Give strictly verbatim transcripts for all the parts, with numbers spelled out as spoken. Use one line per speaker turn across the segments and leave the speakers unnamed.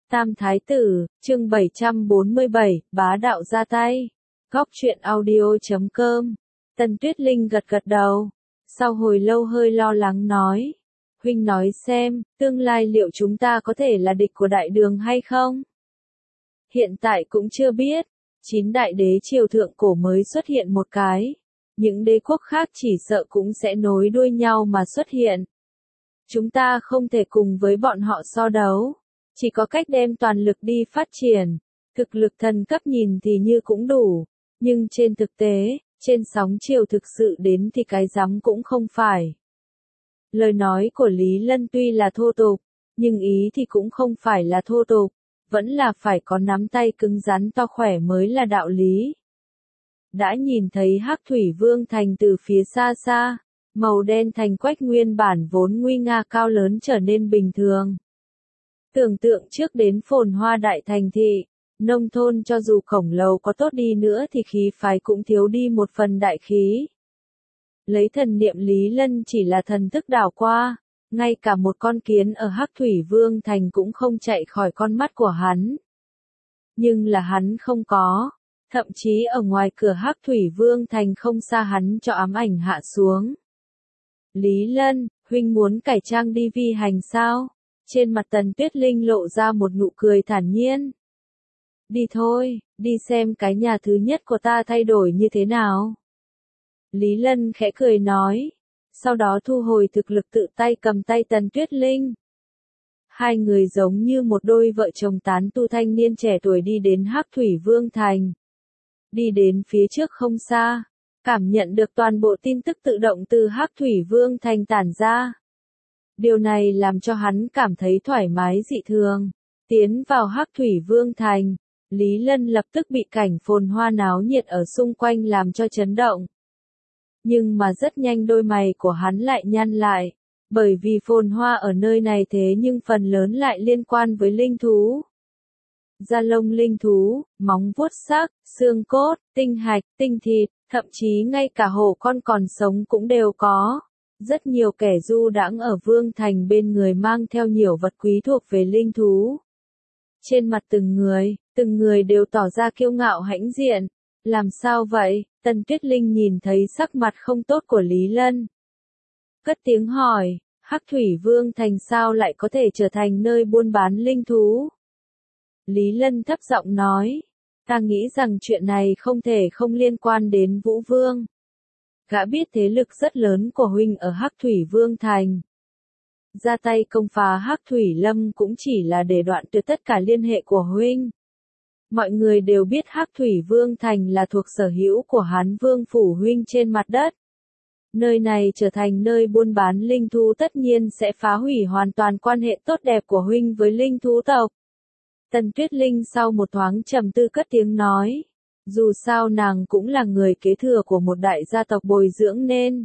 Tam Thái Tử, chương bảy trăm bốn mươi bảy, bá đạo ra tay. Góc truyện audio chấm com. Tần Tuyết Linh gật gật đầu. Sau hồi lâu hơi lo lắng nói. Huynh nói xem, tương lai liệu chúng ta có thể là địch của đại đường hay không? Hiện tại cũng chưa biết. Chín đại đế triều thượng cổ mới xuất hiện một cái. Những đế quốc khác chỉ sợ cũng sẽ nối đuôi nhau mà xuất hiện. Chúng ta không thể cùng với bọn họ so đấu. Chỉ có cách đem toàn lực đi phát triển. Thực lực thần cấp nhìn thì như cũng đủ. Nhưng trên thực tế, trên sóng chiều thực sự đến thì cái rắm cũng không phải. Lời nói của Lý Lân tuy là thô tục, nhưng ý thì cũng không phải là thô tục. Vẫn là phải có nắm tay cứng rắn to khỏe mới là đạo lý. Đã nhìn thấy Hắc Thủy Vương thành từ phía xa xa, màu đen thành quách nguyên bản vốn nguy nga cao lớn trở nên bình thường. Tưởng tượng trước đến phồn hoa đại thành thị, nông thôn cho dù khổng lồ có tốt đi nữa thì khí phái cũng thiếu đi một phần đại khí. Lấy thần niệm Lý Lân chỉ là thần thức đảo qua, ngay cả một con kiến ở Hắc Thủy Vương thành cũng không chạy khỏi con mắt của hắn. Nhưng là hắn không có, thậm chí ở ngoài cửa Hắc Thủy Vương thành không xa hắn cho ám ảnh hạ xuống. Lý Lân, huynh muốn cải trang đi vi hành sao? Trên mặt Tần Tuyết Linh lộ ra một nụ cười thản nhiên. Đi thôi, đi xem cái nhà thứ nhất của ta thay đổi như thế nào. Lý Lân khẽ cười nói, sau đó thu hồi thực lực tự tay cầm tay Tần Tuyết Linh. Hai người giống như một đôi vợ chồng tán tu thanh niên trẻ tuổi đi đến Hắc Thủy Vương thành. Đi đến phía trước không xa, cảm nhận được toàn bộ tin tức tự động từ Hắc Thủy Vương thành tản ra. Điều này làm cho hắn cảm thấy thoải mái dị thường. Tiến vào Hắc Thủy Vương thành, Lý Lân lập tức bị cảnh phồn hoa náo nhiệt ở xung quanh làm cho chấn động. Nhưng mà rất nhanh đôi mày của hắn lại nhăn lại, bởi vì phồn hoa ở nơi này thế nhưng phần lớn lại liên quan với linh thú. Da lông linh thú, móng vuốt sắc, xương cốt, tinh hạch, tinh thịt, thậm chí ngay cả hổ con còn sống cũng đều có. Rất nhiều kẻ du đãng ở Vương thành bên người mang theo nhiều vật quý thuộc về linh thú. Trên mặt từng người, từng người đều tỏ ra kiêu ngạo hãnh diện. Làm sao vậy? Tần Tuyết Linh nhìn thấy sắc mặt không tốt của Lý Lân. Cất tiếng hỏi, Hắc Thủy Vương thành sao lại có thể trở thành nơi buôn bán linh thú? Lý Lân thấp giọng nói, ta nghĩ rằng chuyện này không thể không liên quan đến Vũ Vương. Gã biết thế lực rất lớn của huynh ở Hắc Thủy Vương thành. Ra tay công phá Hắc Thủy Lâm cũng chỉ là để đoạn tuyệt tất cả liên hệ của huynh. Mọi người đều biết Hắc Thủy Vương thành là thuộc sở hữu của Hán Vương phủ huynh trên mặt đất. Nơi này trở thành nơi buôn bán linh thú tất nhiên sẽ phá hủy hoàn toàn quan hệ tốt đẹp của huynh với linh thú tộc. Tần Tuyết Linh sau một thoáng trầm tư cất tiếng nói. Dù sao nàng cũng là người kế thừa của một đại gia tộc bồi dưỡng nên.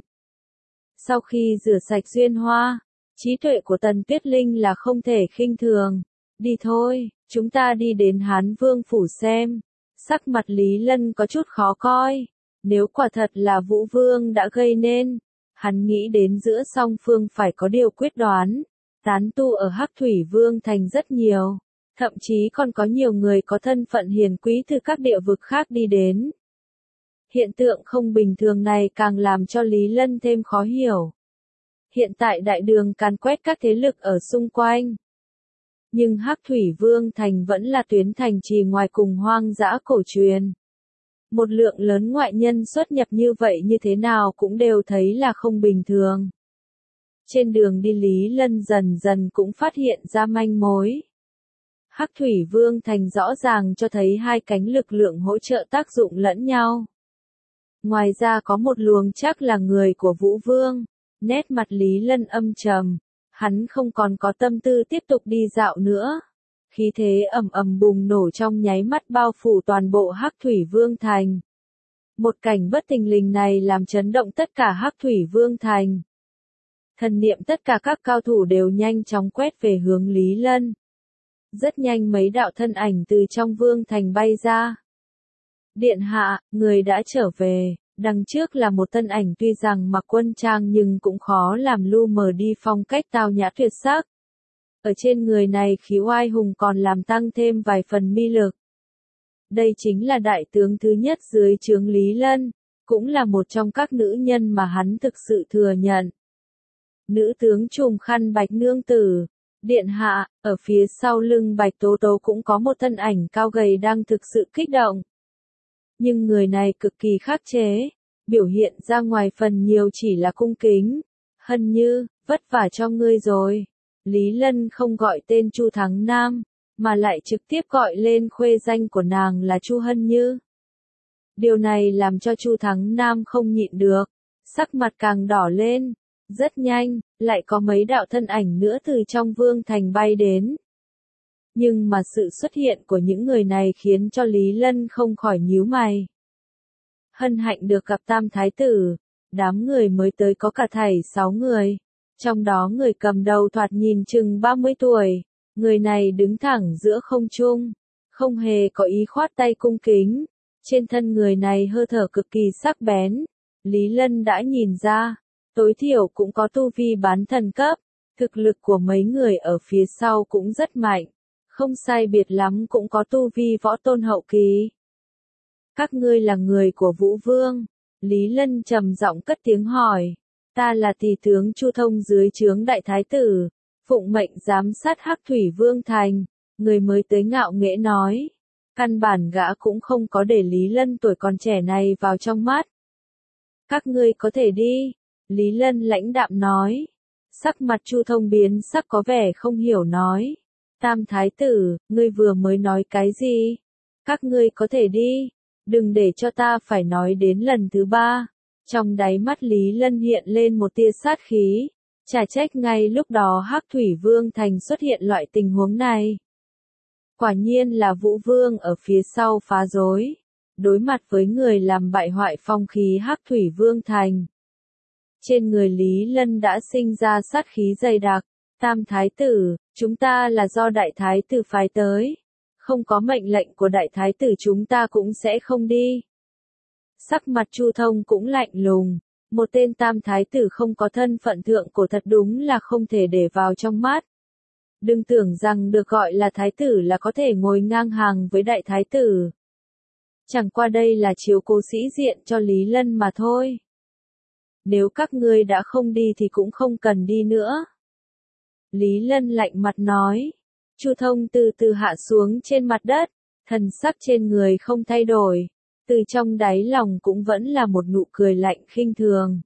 Sau khi rửa sạch duyên hoa, trí tuệ của Tần Tuyết Linh là không thể khinh thường. Đi thôi, chúng ta đi đến Hán Vương phủ xem. Sắc mặt Lý Lân có chút khó coi. Nếu quả thật là Vũ Vương đã gây nên, hắn nghĩ đến giữa song phương phải có điều quyết đoán. Tán tu ở Hắc Thủy Vương thành rất nhiều. Thậm chí còn có nhiều người có thân phận hiền quý từ các địa vực khác đi đến. Hiện tượng không bình thường này càng làm cho Lý Lân thêm khó hiểu. Hiện tại đại đường càn quét các thế lực ở xung quanh. Nhưng Hắc Thủy Vương thành vẫn là tuyến thành trì ngoài cùng hoang dã cổ truyền. Một lượng lớn ngoại nhân xuất nhập như vậy như thế nào cũng đều thấy là không bình thường. Trên đường đi Lý Lân dần dần cũng phát hiện ra manh mối. Hắc Thủy Vương thành rõ ràng cho thấy hai cánh lực lượng hỗ trợ tác dụng lẫn nhau. Ngoài ra có một luồng chắc là người của Vũ Vương. Nét mặt Lý Lân âm trầm, hắn không còn có tâm tư tiếp tục đi dạo nữa. Khí thế ầm ầm bùng nổ trong nháy mắt bao phủ toàn bộ Hắc Thủy Vương thành. Một cảnh bất thình lình này làm chấn động tất cả Hắc Thủy Vương thành. Thần niệm tất cả các cao thủ đều nhanh chóng quét về hướng Lý Lân. Rất nhanh mấy đạo thân ảnh từ trong vương thành bay ra. Điện hạ, người đã trở về, đằng trước là một thân ảnh tuy rằng mặc quân trang nhưng cũng khó làm lu mờ đi phong cách tao nhã tuyệt sắc. ở trên người này khí oai hùng còn làm tăng thêm vài phần mi lực. Đây chính là đại tướng thứ nhất dưới trướng Lý Lân, cũng là một trong các nữ nhân mà hắn thực sự thừa nhận. Nữ tướng trùm khăn bạch nương tử, điện hạ, ở phía sau lưng Bạch Tố Tố cũng có một thân ảnh cao gầy đang thực sự kích động. Nhưng người này cực kỳ khắc chế, biểu hiện ra ngoài phần nhiều chỉ là cung kính. Hân Như, vất vả cho ngươi rồi. Lý Lân không gọi tên Chu Thắng Nam, mà lại trực tiếp gọi lên khuê danh của nàng là Chu Hân Như. Điều này làm cho Chu Thắng Nam không nhịn được, sắc mặt càng đỏ lên. Rất nhanh, lại có mấy đạo thân ảnh nữa từ trong vương thành bay đến. Nhưng mà sự xuất hiện của những người này khiến cho Lý Lân không khỏi nhíu mày. Hân hạnh được gặp Tam Thái Tử, đám người mới tới có cả thảy sáu người. Trong đó người cầm đầu thoạt nhìn chừng ba mươi tuổi, người này đứng thẳng giữa không trung, không hề có ý khoát tay cung kính. Trên thân người này hơi thở cực kỳ sắc bén, Lý Lân đã nhìn ra. Tối thiểu cũng có tu vi bán thần cấp, thực lực của mấy người ở phía sau cũng rất mạnh, không sai biệt lắm cũng có tu vi võ tôn hậu kỳ. Các ngươi là người của Vũ Vương, Lý Lân trầm giọng cất tiếng hỏi, ta là tỷ tướng Chu Thông dưới trướng đại thái tử, phụng mệnh giám sát Hắc Thủy Vương thành, người mới tới ngạo nghễ nói, căn bản gã cũng không có để Lý Lân tuổi còn trẻ này vào trong mắt. Các ngươi có thể đi. Lý Lân lãnh đạm nói. Sắc mặt Chu Thông biến sắc có vẻ không hiểu nói. Tam Thái Tử, ngươi vừa mới nói cái gì? Các ngươi có thể đi. Đừng để cho ta phải nói đến lần thứ ba. Trong đáy mắt Lý Lân hiện lên một tia sát khí. Chả trách ngay lúc đó Hắc Thủy Vương Thành xuất hiện loại tình huống này. Quả nhiên là Vũ Vương ở phía sau phá rối. Đối mặt với người làm bại hoại phong khí Hắc Thủy Vương Thành. Trên người Lý Lân đã sinh ra sát khí dày đặc. Tam Thái Tử, chúng ta là do Đại Thái Tử phái tới. Không có mệnh lệnh của Đại Thái Tử chúng ta cũng sẽ không đi. Sắc mặt Chu Thông cũng lạnh lùng. Một tên Tam Thái Tử không có thân phận thượng cổ thật đúng là không thể để vào trong mắt. Đừng tưởng rằng được gọi là Thái Tử là có thể ngồi ngang hàng với Đại Thái Tử. Chẳng qua đây là chiếu cố sĩ diện cho Lý Lân mà thôi. Nếu các ngươi đã không đi thì cũng không cần đi nữa. Lý Lân lạnh mặt nói. Chu Thông từ từ hạ xuống trên mặt đất, thần sắc trên người không thay đổi, từ trong đáy lòng cũng vẫn là một nụ cười lạnh khinh thường.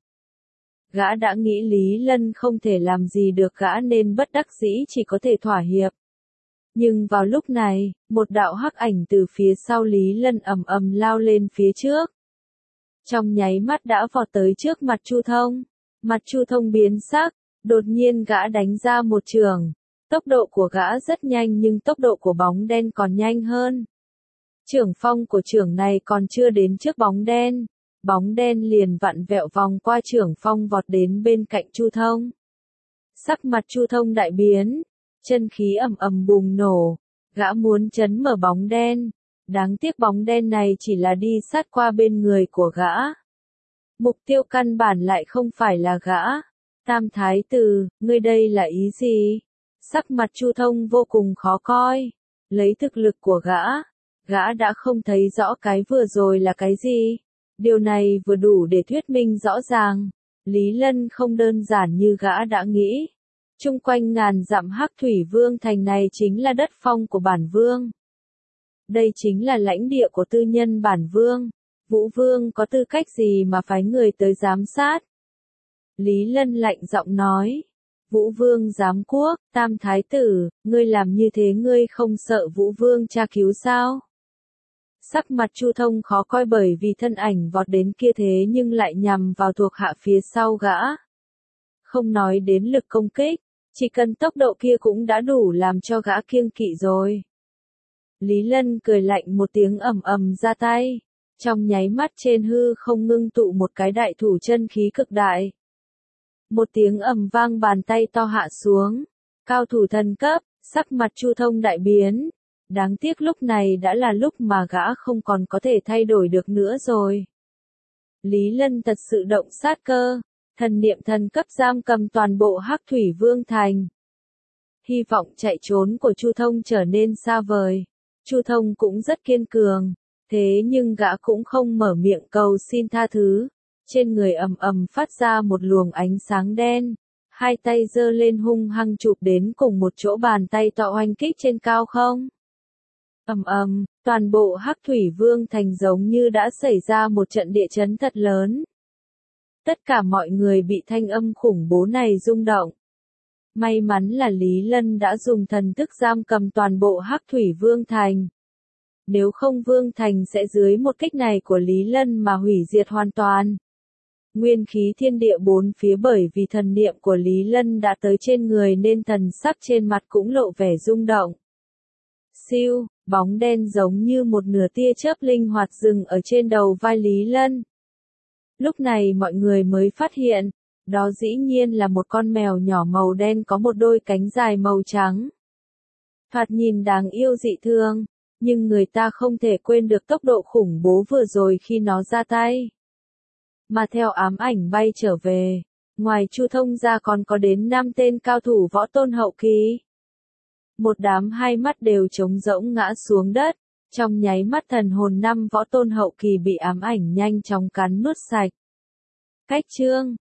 Gã đã nghĩ Lý Lân không thể làm gì được gã nên bất đắc dĩ chỉ có thể thỏa hiệp. Nhưng vào lúc này, một đạo hắc ảnh từ phía sau Lý Lân ầm ầm lao lên phía trước. Trong nháy mắt đã vọt tới trước mặt Chu Thông. Mặt Chu Thông biến sắc, đột nhiên gã đánh ra một chưởng. Tốc độ của gã rất nhanh nhưng tốc độ của bóng đen còn nhanh hơn. Chưởng phong của chưởng này còn chưa đến trước bóng đen. Bóng đen liền vặn vẹo vòng qua chưởng phong vọt đến bên cạnh Chu Thông. Sắc mặt Chu Thông đại biến, chân khí ầm ầm bùng nổ, gã muốn chấn mở bóng đen. Đáng tiếc bóng đen này chỉ là đi sát qua bên người của gã. Mục tiêu căn bản lại không phải là gã. Tam Thái Tử, ngươi đây là ý gì? Sắc mặt Chu Thông vô cùng khó coi. Lấy thực lực của gã, gã đã không thấy rõ cái vừa rồi là cái gì. Điều này vừa đủ để thuyết minh rõ ràng. Lý Lân không đơn giản như gã đã nghĩ. Trung quanh ngàn dặm Hắc Thủy Vương Thành này chính là đất phong của bản vương. Đây chính là lãnh địa của tư nhân bản vương. Vũ Vương có tư cách gì mà phái người tới giám sát? Lý Lân lạnh giọng nói. Vũ Vương giám quốc, Tam Thái Tử, ngươi làm như thế ngươi không sợ Vũ Vương tra cứu sao? Sắc mặt Chu Thông khó coi bởi vì thân ảnh vọt đến kia thế nhưng lại nhằm vào thuộc hạ phía sau gã. Không nói đến lực công kích, chỉ cần tốc độ kia cũng đã đủ làm cho gã kiêng kỵ rồi. Lý Lân cười lạnh một tiếng ầm ầm ra tay. Trong nháy mắt trên hư không ngưng tụ một cái đại thủ chân khí cực đại. Một tiếng ầm vang bàn tay to hạ xuống. Cao thủ thần cấp, sắc mặt Chu Thông đại biến. Đáng tiếc lúc này đã là lúc mà gã không còn có thể thay đổi được nữa rồi. Lý Lân thật sự động sát cơ. Thần niệm thần cấp giam cầm toàn bộ Hắc Thủy Vương Thành. Hy vọng chạy trốn của Chu Thông trở nên xa vời. Chu Thông cũng rất kiên cường, thế nhưng gã cũng không mở miệng cầu xin tha thứ. Trên người ầm ầm phát ra một luồng ánh sáng đen, hai tay giơ lên hung hăng chụp đến cùng một chỗ, bàn tay to oanh kích trên cao không. Ầm ầm, toàn bộ Hắc Thủy Vương thành giống như đã xảy ra một trận địa chấn thật lớn. Tất cả mọi người bị thanh âm khủng bố này rung động. May mắn là Lý Lân đã dùng thần thức giam cầm toàn bộ Hắc Thủy Vương thành. Nếu không Vương thành sẽ dưới một kích này của Lý Lân mà hủy diệt hoàn toàn. Nguyên khí thiên địa bốn phía bởi vì thần niệm của Lý Lân đã tới trên người nên thần sắc trên mặt cũng lộ vẻ rung động. Siêu, bóng đen giống như một nửa tia chớp linh hoạt dừng ở trên đầu vai Lý Lân. Lúc này mọi người mới phát hiện, đó dĩ nhiên là một con mèo nhỏ màu đen có một đôi cánh dài màu trắng. Thoạt nhìn đáng yêu dị thương, nhưng người ta không thể quên được tốc độ khủng bố vừa rồi khi nó ra tay. Mà theo ám ảnh bay trở về, ngoài Chu Thông ra còn có đến năm tên cao thủ võ tôn hậu kỳ. Một đám hai mắt đều trống rỗng ngã xuống đất, trong nháy mắt thần hồn năm võ tôn hậu kỳ bị ám ảnh nhanh chóng cắn nuốt sạch. Cách chương